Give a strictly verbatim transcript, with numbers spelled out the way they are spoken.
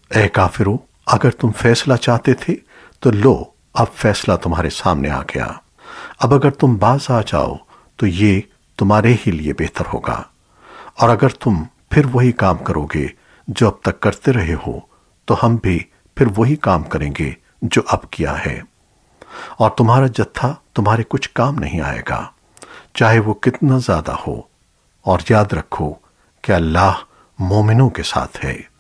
ए काफिरों, अगर तुम फैसला चाहते थे तो लो, अब फैसला तुम्हारे सामने आ गया। अब अगर तुम बाज आ जाओ तो ये तुम्हारे ही लिए बेहतर होगा। और अगर तुम फिर वही काम करोगे जो अब तक करते रहे हो तो हम भी फिर वही काम करेंगे जो अब किया है, और तुम्हारा जत्था तुम्हारे कुछ काम नहीं आएगा, चाहे वो कितना ज्यादा हो। और याद रखो कि अल्लाह मोमिनों के साथ है।